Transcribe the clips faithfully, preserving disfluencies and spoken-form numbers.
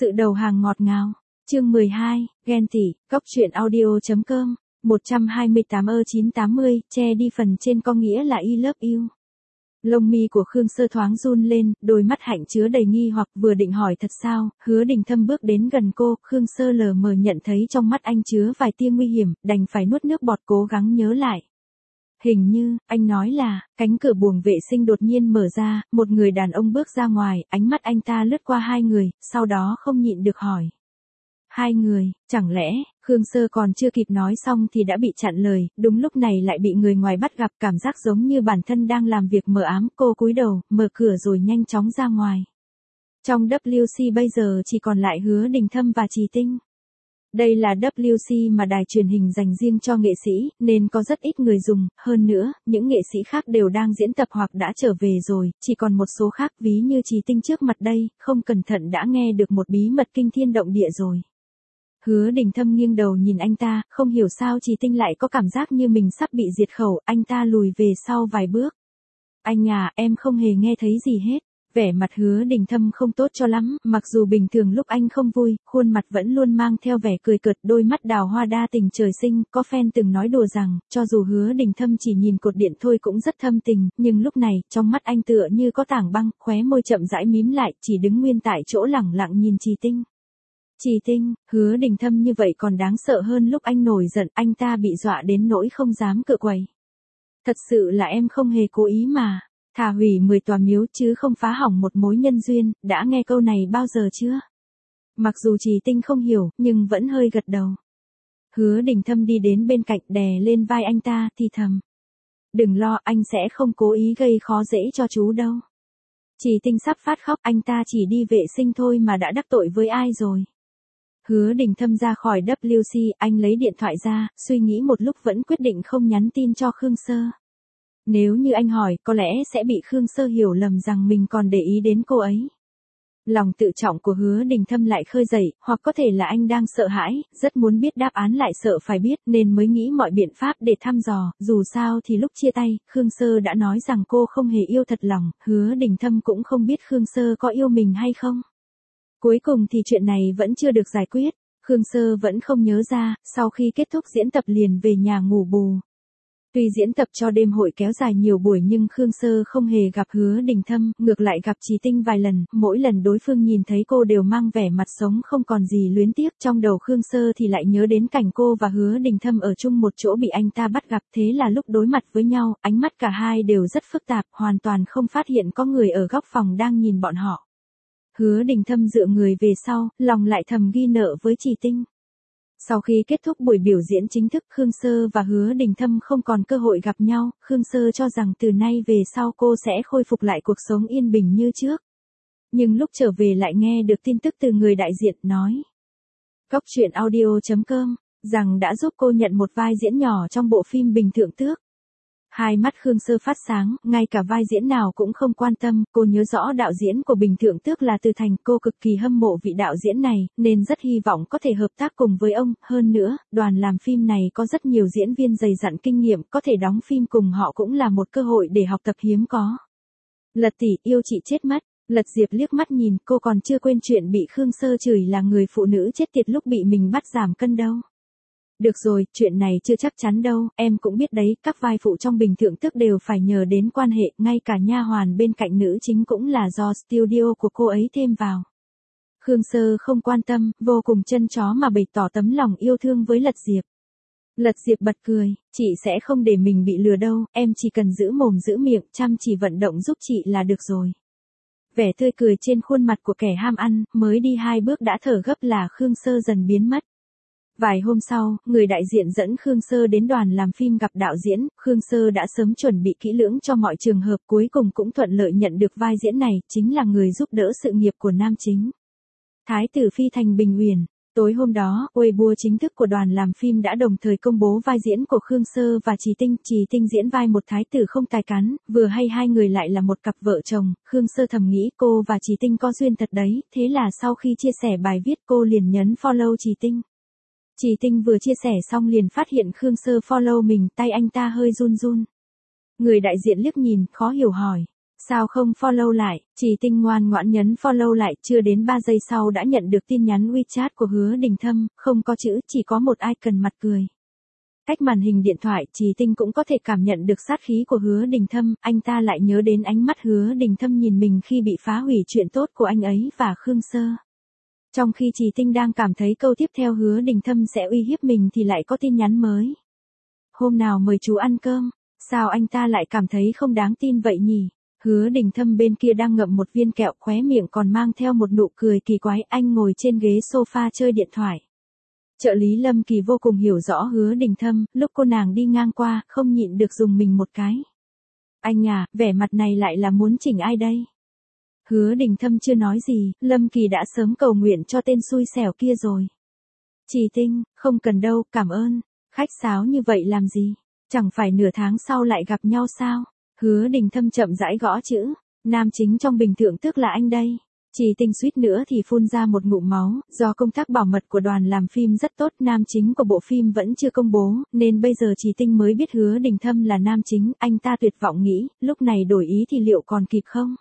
Sự đầu hàng ngọt ngào. Chương mười hai, ghen tị, cóc truyện audio.com, một trăm hai mươi tám ơ chín tám mươi, che đi phần trên có nghĩa là I love you. Lông mi của Khương Sơ thoáng run lên, đôi mắt hạnh chứa đầy nghi hoặc vừa định hỏi thật sao, Hứa Đình Thâm bước đến gần cô, Khương Sơ lờ mờ nhận thấy trong mắt anh chứa vài tia nguy hiểm, đành phải nuốt nước bọt cố gắng nhớ lại. Hình như, anh nói là, cánh cửa buồng vệ sinh đột nhiên mở ra, một người đàn ông bước ra ngoài, ánh mắt anh ta lướt qua hai người, sau đó không nhịn được hỏi. Hai người, chẳng lẽ, Khương Sơ còn chưa kịp nói xong thì đã bị chặn lời, đúng lúc này lại bị người ngoài bắt gặp, cảm giác giống như bản thân đang làm việc mờ ám, cô cúi đầu, mở cửa rồi nhanh chóng ra ngoài. Trong W C bây giờ chỉ còn lại Hứa Đình Thâm và Trì Tinh. Đây là W C mà đài truyền hình dành riêng cho nghệ sĩ, nên có rất ít người dùng, hơn nữa, những nghệ sĩ khác đều đang diễn tập hoặc đã trở về rồi, chỉ còn một số khác ví như Trì Tinh trước mặt đây, không cẩn thận đã nghe được một bí mật kinh thiên động địa rồi. Hứa Đình Thâm nghiêng đầu nhìn anh ta, không hiểu sao Trì Tinh lại có cảm giác như mình sắp bị diệt khẩu, anh ta lùi về sau vài bước. Anh à, em không hề nghe thấy gì hết. Vẻ mặt Hứa Đình Thâm không tốt cho lắm, mặc dù bình thường lúc anh không vui, khuôn mặt vẫn luôn mang theo vẻ cười cợt, đôi mắt đào hoa đa tình trời sinh, có fan từng nói đùa rằng, cho dù Hứa Đình Thâm chỉ nhìn cột điện thôi cũng rất thâm tình, nhưng lúc này, trong mắt anh tựa như có tảng băng, khóe môi chậm rãi mím lại, chỉ đứng nguyên tại chỗ lẳng lặng nhìn Trì Tinh. Trì Tinh, Hứa Đình Thâm như vậy còn đáng sợ hơn lúc anh nổi giận, anh ta bị dọa đến nỗi không dám cựa quậy. Thật sự là em không hề cố ý mà. Thà hủy mười tòa miếu chứ không phá hỏng một mối nhân duyên, đã nghe câu này bao giờ chưa? Mặc dù Trì Tinh không hiểu, nhưng vẫn hơi gật đầu. Hứa Đình Thâm đi đến bên cạnh đè lên vai anh ta, thì thầm. Đừng lo, anh sẽ không cố ý gây khó dễ cho chú đâu. Trì Tinh sắp phát khóc, anh ta chỉ đi vệ sinh thôi mà đã đắc tội với ai rồi. Hứa Đình Thâm ra khỏi W C, anh lấy điện thoại ra, suy nghĩ một lúc vẫn quyết định không nhắn tin cho Khương Sơ. Nếu như anh hỏi, có lẽ sẽ bị Khương Sơ hiểu lầm rằng mình còn để ý đến cô ấy. Lòng tự trọng của Hứa Đình Thâm lại khơi dậy, hoặc có thể là anh đang sợ hãi, rất muốn biết đáp án lại sợ phải biết nên mới nghĩ mọi biện pháp để thăm dò, dù sao thì lúc chia tay, Khương Sơ đã nói rằng cô không hề yêu thật lòng, Hứa Đình Thâm cũng không biết Khương Sơ có yêu mình hay không. Cuối cùng thì chuyện này vẫn chưa được giải quyết, Khương Sơ vẫn không nhớ ra, sau khi kết thúc diễn tập liền về nhà ngủ bù. Tuy diễn tập cho đêm hội kéo dài nhiều buổi nhưng Khương Sơ không hề gặp Hứa Đình Thâm, ngược lại gặp Trì Tinh vài lần, mỗi lần đối phương nhìn thấy cô đều mang vẻ mặt sống không còn gì luyến tiếc, trong đầu Khương Sơ thì lại nhớ đến cảnh cô và Hứa Đình Thâm ở chung một chỗ bị anh ta bắt gặp, thế là lúc đối mặt với nhau, ánh mắt cả hai đều rất phức tạp, hoàn toàn không phát hiện có người ở góc phòng đang nhìn bọn họ. Hứa Đình Thâm dựa người về sau, lòng lại thầm ghi nợ với Trì Tinh. Sau khi kết thúc buổi biểu diễn chính thức, Khương Sơ và Hứa Đình Thâm không còn cơ hội gặp nhau, Khương Sơ cho rằng từ nay về sau cô sẽ khôi phục lại cuộc sống yên bình như trước. Nhưng lúc trở về lại nghe được tin tức từ người đại diện nói. Cóc truyện audio.com, rằng đã giúp cô nhận một vai diễn nhỏ trong bộ phim Bình Thượng Tước. Hai mắt Khương Sơ phát sáng, ngay cả vai diễn nào cũng không quan tâm, cô nhớ rõ đạo diễn của Bình Thượng Tước là Từ Thành, cô cực kỳ hâm mộ vị đạo diễn này, nên rất hy vọng có thể hợp tác cùng với ông, hơn nữa, đoàn làm phim này có rất nhiều diễn viên dày dặn kinh nghiệm, có thể đóng phim cùng họ cũng là một cơ hội để học tập hiếm có. Lật tỷ, yêu chị chết mất. Lật Diệp liếc mắt nhìn, cô còn chưa quên chuyện bị Khương Sơ chửi là người phụ nữ chết tiệt lúc bị mình bắt giảm cân đâu. Được rồi, chuyện này chưa chắc chắn đâu, em cũng biết đấy, các vai phụ trong Bình Thượng Tước đều phải nhờ đến quan hệ, ngay cả nha hoàn bên cạnh nữ chính cũng là do studio của cô ấy thêm vào. Khương Sơ không quan tâm, vô cùng chân chó mà bày tỏ tấm lòng yêu thương với Lật Diệp. Lật Diệp bật cười, chị sẽ không để mình bị lừa đâu, em chỉ cần giữ mồm giữ miệng, chăm chỉ vận động giúp chị là được rồi. Vẻ tươi cười trên khuôn mặt của kẻ ham ăn, mới đi hai bước đã thở gấp là Khương Sơ dần biến mất. Vài hôm sau, người đại diện dẫn Khương Sơ đến đoàn làm phim gặp đạo diễn, Khương Sơ đã sớm chuẩn bị kỹ lưỡng cho mọi trường hợp, cuối cùng cũng thuận lợi nhận được vai diễn này, chính là người giúp đỡ sự nghiệp của nam chính. Thái tử phi Thành Bình Uyển. Tối hôm đó, Weibo chính thức của đoàn làm phim đã đồng thời công bố vai diễn của Khương Sơ và Trì Tinh. Trì Tinh diễn vai một thái tử không tài cán, vừa hay hai người lại là một cặp vợ chồng, Khương Sơ thầm nghĩ cô và Trì Tinh có duyên thật đấy, thế là sau khi chia sẻ bài viết cô liền nhấn follow Trì Tinh. Trì Tinh vừa chia sẻ xong liền phát hiện Khương Sơ follow mình, tay anh ta hơi run run. Người đại diện liếc nhìn, khó hiểu hỏi. Sao không follow lại? Trì Tinh ngoan ngoãn nhấn follow lại, chưa đến ba giây sau đã nhận được tin nhắn WeChat của Hứa Đình Thâm, không có chữ, chỉ có một icon mặt cười. Cách màn hình điện thoại, Trì Tinh cũng có thể cảm nhận được sát khí của Hứa Đình Thâm, anh ta lại nhớ đến ánh mắt Hứa Đình Thâm nhìn mình khi bị phá hủy chuyện tốt của anh ấy và Khương Sơ. Trong khi Trì Tinh đang cảm thấy câu tiếp theo Hứa Đình Thâm sẽ uy hiếp mình thì lại có tin nhắn mới. Hôm nào mời chú ăn cơm, sao anh ta lại cảm thấy không đáng tin vậy nhỉ? Hứa Đình Thâm bên kia đang ngậm một viên kẹo, khóe miệng còn mang theo một nụ cười kỳ quái, anh ngồi trên ghế sofa chơi điện thoại. Trợ lý Lâm Kỳ vô cùng hiểu rõ Hứa Đình Thâm, lúc cô nàng đi ngang qua, không nhịn được dùng mình một cái. Anh à, vẻ mặt này lại là muốn chỉnh ai đây? Hứa Đình Thâm chưa nói gì, Lâm Kỳ đã sớm cầu nguyện cho tên xui xẻo kia rồi. Trì Tinh, không cần đâu, cảm ơn. Khách sáo như vậy làm gì? Chẳng phải nửa tháng sau lại gặp nhau sao? Hứa Đình Thâm chậm rãi gõ chữ. Nam chính trong bình thượng tức là anh đây. Trì Tinh suýt nữa thì phun ra một ngụm máu, do công tác bảo mật của đoàn làm phim rất tốt, nam chính của bộ phim vẫn chưa công bố, nên bây giờ Trì Tinh mới biết Hứa Đình Thâm là nam chính, anh ta tuyệt vọng nghĩ, lúc này đổi ý thì liệu còn kịp không?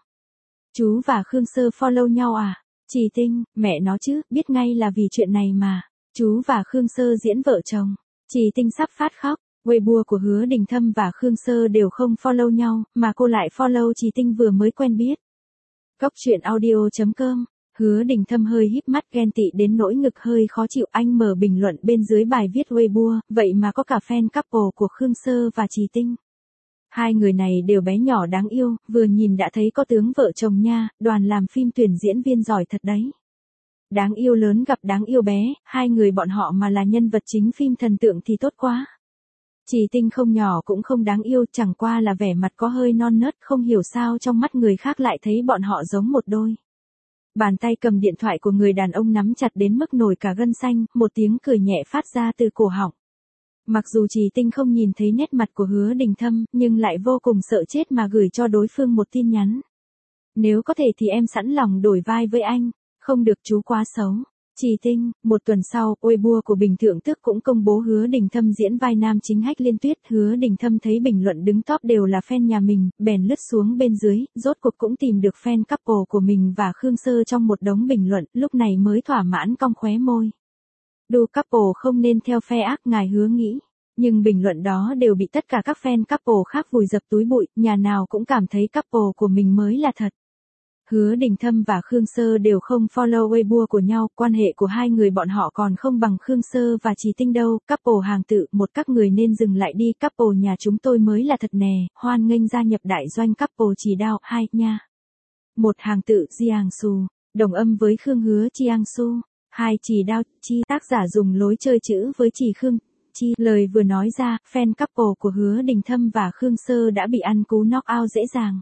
Chú và Khương Sơ follow nhau à? Trì Tinh, mẹ nó chứ, biết ngay là vì chuyện này mà. Chú và Khương Sơ diễn vợ chồng. Trì Tinh sắp phát khóc. Weibo của Hứa Đình Thâm và Khương Sơ đều không follow nhau, mà cô lại follow Trì Tinh vừa mới quen biết. Cốc truyện audio chấm com. Hứa Đình Thâm hơi híp mắt ghen tị đến nỗi ngực hơi khó chịu, anh mở bình luận bên dưới bài viết Weibo, vậy mà có cả fan couple của Khương Sơ và Trì Tinh. Hai người này đều bé nhỏ đáng yêu, vừa nhìn đã thấy có tướng vợ chồng nha, đoàn làm phim tuyển diễn viên giỏi thật đấy. Đáng yêu lớn gặp đáng yêu bé, hai người bọn họ mà là nhân vật chính phim thần tượng thì tốt quá. Trì Tinh không nhỏ cũng không đáng yêu, chẳng qua là vẻ mặt có hơi non nớt, không hiểu sao trong mắt người khác lại thấy bọn họ giống một đôi. Bàn tay cầm điện thoại của người đàn ông nắm chặt đến mức nổi cả gân xanh, một tiếng cười nhẹ phát ra từ cổ họng. Mặc dù Trì Tinh không nhìn thấy nét mặt của Hứa Đình Thâm, nhưng lại vô cùng sợ chết mà gửi cho đối phương một tin nhắn. Nếu có thể thì em sẵn lòng đổi vai với anh, không được chú quá xấu. Trì Tinh, một tuần sau, Weibo của Bình Thượng Tước cũng công bố Hứa Đình Thâm diễn vai nam chính Hách Liên Tuyết. Hứa Đình Thâm thấy bình luận đứng top đều là fan nhà mình, bèn lướt xuống bên dưới, rốt cuộc cũng tìm được fan couple của mình và Khương Sơ trong một đống bình luận, lúc này mới thỏa mãn cong khóe môi. Do couple không nên theo phe ác, ngài Hứa nghĩ. Nhưng bình luận đó đều bị tất cả các fan couple khác vùi dập túi bụi, nhà nào cũng cảm thấy couple của mình mới là thật. Hứa Đình Thâm và Khương Sơ đều không follow Weibo của nhau, quan hệ của hai người bọn họ còn không bằng Khương Sơ và Trì Tinh đâu, couple hàng tự, một các người nên dừng lại đi, couple nhà chúng tôi mới là thật nè, hoan nghênh gia nhập đại doanh couple Trì Đao, hai, nha. Một hàng tự, Jiang Su, đồng âm với Khương Hứa Jiang Su, hai Trì Đao, Chi, tác giả dùng lối chơi chữ với Trì Khương, Chi, lời vừa nói ra, fan couple của Hứa Đình Thâm và Khương Sơ đã bị ăn cú knock out dễ dàng.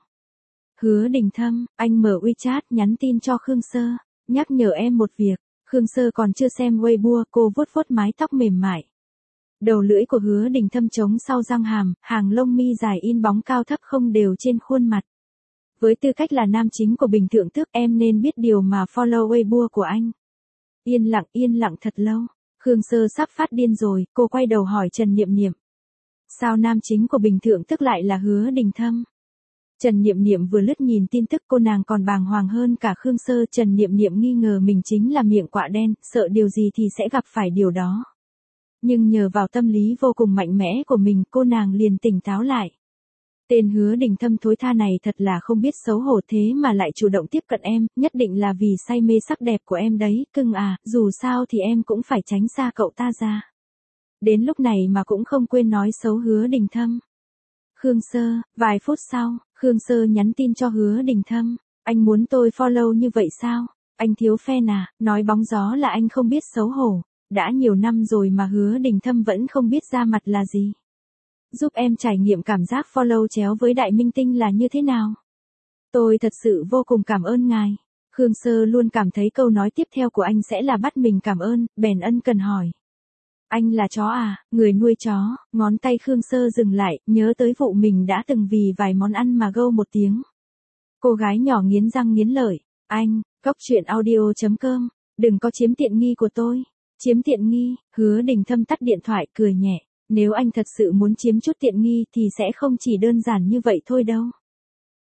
Hứa Đình Thâm, anh mở WeChat nhắn tin cho Khương Sơ, nhắc nhở em một việc. Khương Sơ còn chưa xem Weibo, cô vuốt vuốt mái tóc mềm mại. Đầu lưỡi của Hứa Đình Thâm trống sau răng hàm, hàng lông mi dài in bóng cao thấp không đều trên khuôn mặt. Với tư cách là nam chính của Bình Thượng Tước, em nên biết điều mà follow Weibo của anh. Yên lặng yên lặng thật lâu. Khương Sơ sắp phát điên rồi, cô quay đầu hỏi Trần Niệm Niệm. Sao nam chính của Bình Thượng Tước lại là Hứa Đình Thâm? Trần Niệm Niệm vừa lướt nhìn tin tức, cô nàng còn bàng hoàng hơn cả Khương Sơ. Trần Niệm Niệm nghi ngờ mình chính là miệng quạ đen, sợ điều gì thì sẽ gặp phải điều đó. Nhưng nhờ vào tâm lý vô cùng mạnh mẽ của mình, cô nàng liền tỉnh táo lại. Tên Hứa Đình Thâm thối tha này thật là không biết xấu hổ, thế mà lại chủ động tiếp cận em, nhất định là vì say mê sắc đẹp của em đấy, cưng à, dù sao thì em cũng phải tránh xa cậu ta ra. Đến lúc này mà cũng không quên nói xấu Hứa Đình Thâm. Khương Sơ, vài phút sau, Khương Sơ nhắn tin cho Hứa Đình Thâm, anh muốn tôi follow như vậy sao? Anh thiếu fan à, nói bóng gió là anh không biết xấu hổ, đã nhiều năm rồi mà Hứa Đình Thâm vẫn không biết ra mặt là gì. Giúp em trải nghiệm cảm giác follow chéo với đại minh tinh là như thế nào? Tôi thật sự vô cùng cảm ơn ngài. Khương Sơ luôn cảm thấy câu nói tiếp theo của anh sẽ là bắt mình cảm ơn, bèn ân cần hỏi. Anh là chó à, người nuôi chó, ngón tay Khương Sơ dừng lại, nhớ tới vụ mình đã từng vì vài món ăn mà gâu một tiếng. Cô gái nhỏ nghiến răng nghiến lợi, anh, cốc truyện audio chấm com, đừng có chiếm tiện nghi của tôi. Chiếm tiện nghi, Hứa Đình Thâm tắt điện thoại cười nhẹ, nếu anh thật sự muốn chiếm chút tiện nghi thì sẽ không chỉ đơn giản như vậy thôi đâu.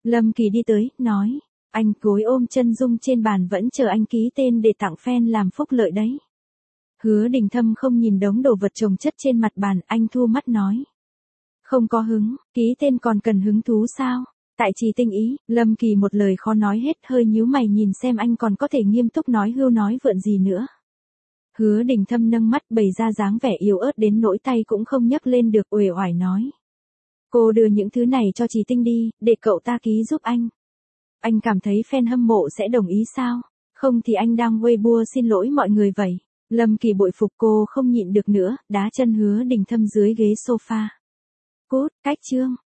Lâm Kỳ đi tới, nói, anh cúi ôm chân dung trên bàn vẫn chờ anh ký tên để tặng fan làm phúc lợi đấy. Hứa Đình Thâm không nhìn đống đồ vật chồng chất trên mặt bàn, anh thu mắt nói. Không có hứng, ký tên còn cần hứng thú sao? Tại Trì Tinh ý, Lâm Kỳ một lời khó nói hết, hơi nhíu mày nhìn xem anh còn có thể nghiêm túc nói hưu nói vượn gì nữa. Hứa Đình Thâm nâng mắt bày ra dáng vẻ yếu ớt đến nỗi tay cũng không nhấc lên được, uể oải nói. Cô đưa những thứ này cho Trì Tinh đi, để cậu ta ký giúp anh. Anh cảm thấy fan hâm mộ sẽ đồng ý sao? Không thì anh đang Weibo xin lỗi mọi người vậy. Lâm Kỳ bội phục cô không nhịn được nữa, đá chân Hứa Đình Thâm dưới ghế sofa. Cút, cách chương.